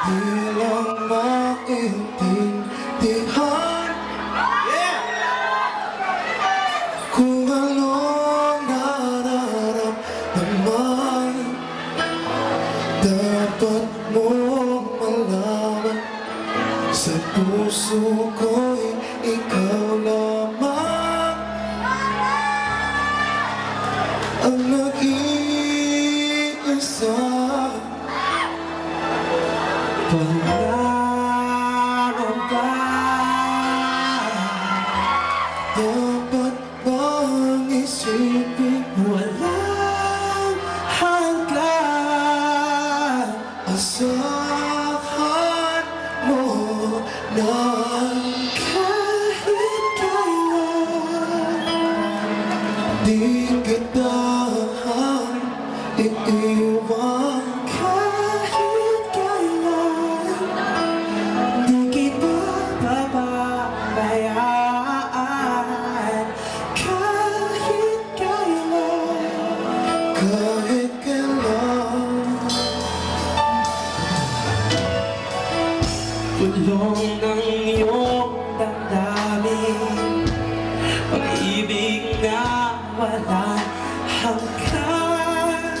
Bilang maintindihan kung anong nararamdaman. Dapat mong malaman, sa puso ko'y ikaw lamang ang nag-iisa. Pangangamba, dapat bang isipin walang hanggan? Asahan mo na kahit kailan di kita iiwan. Kahit kailan di kita pababayaan. Kahit kailan, kahit kailan. Kulong ng iyong damdamin, pag-ibig na walang hanggan,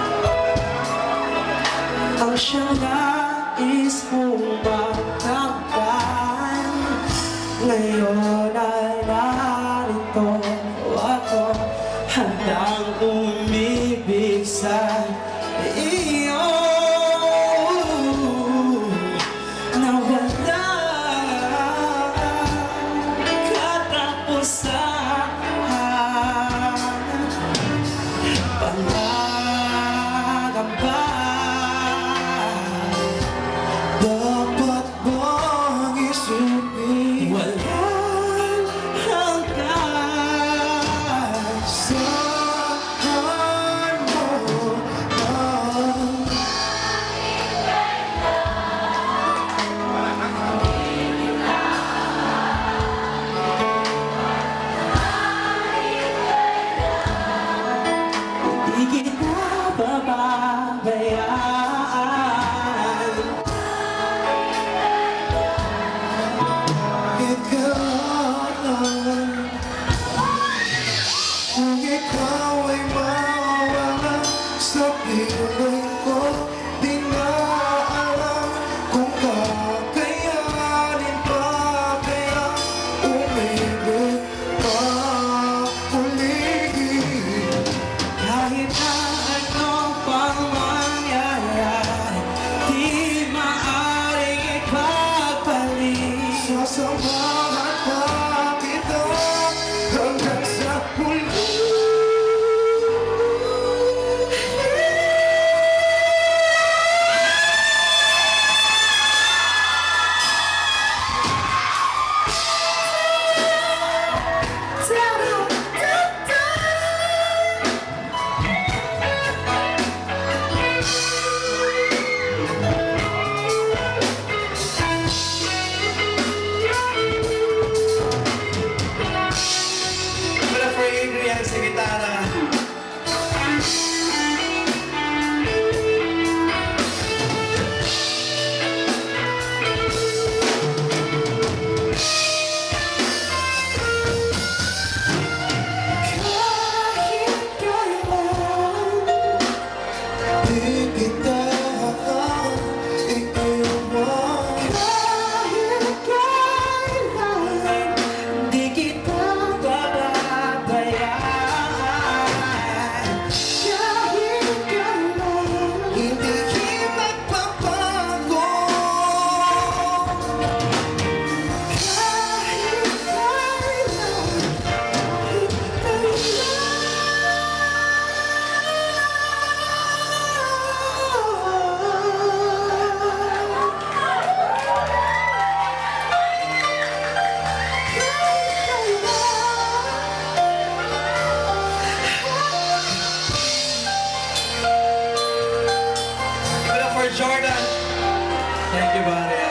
ang siyang nais mong makamtan. Ngayon ay narito ako, handang umibig sa iyo. Pangangamba, dapat bang isipin walang hanggan? Saan mo di kita pababayaan. Ikaw, kung ikaw ay mawala sa piling ko, di na alam kung kakayanin pa kaya umibig pa ulit. Kahit na anong pang mangyayari, di maaaring ipagpalit. Sasamahan pa kita hanggang sa huli. Adrian sa gitara. Jordan. Thank you, buddy.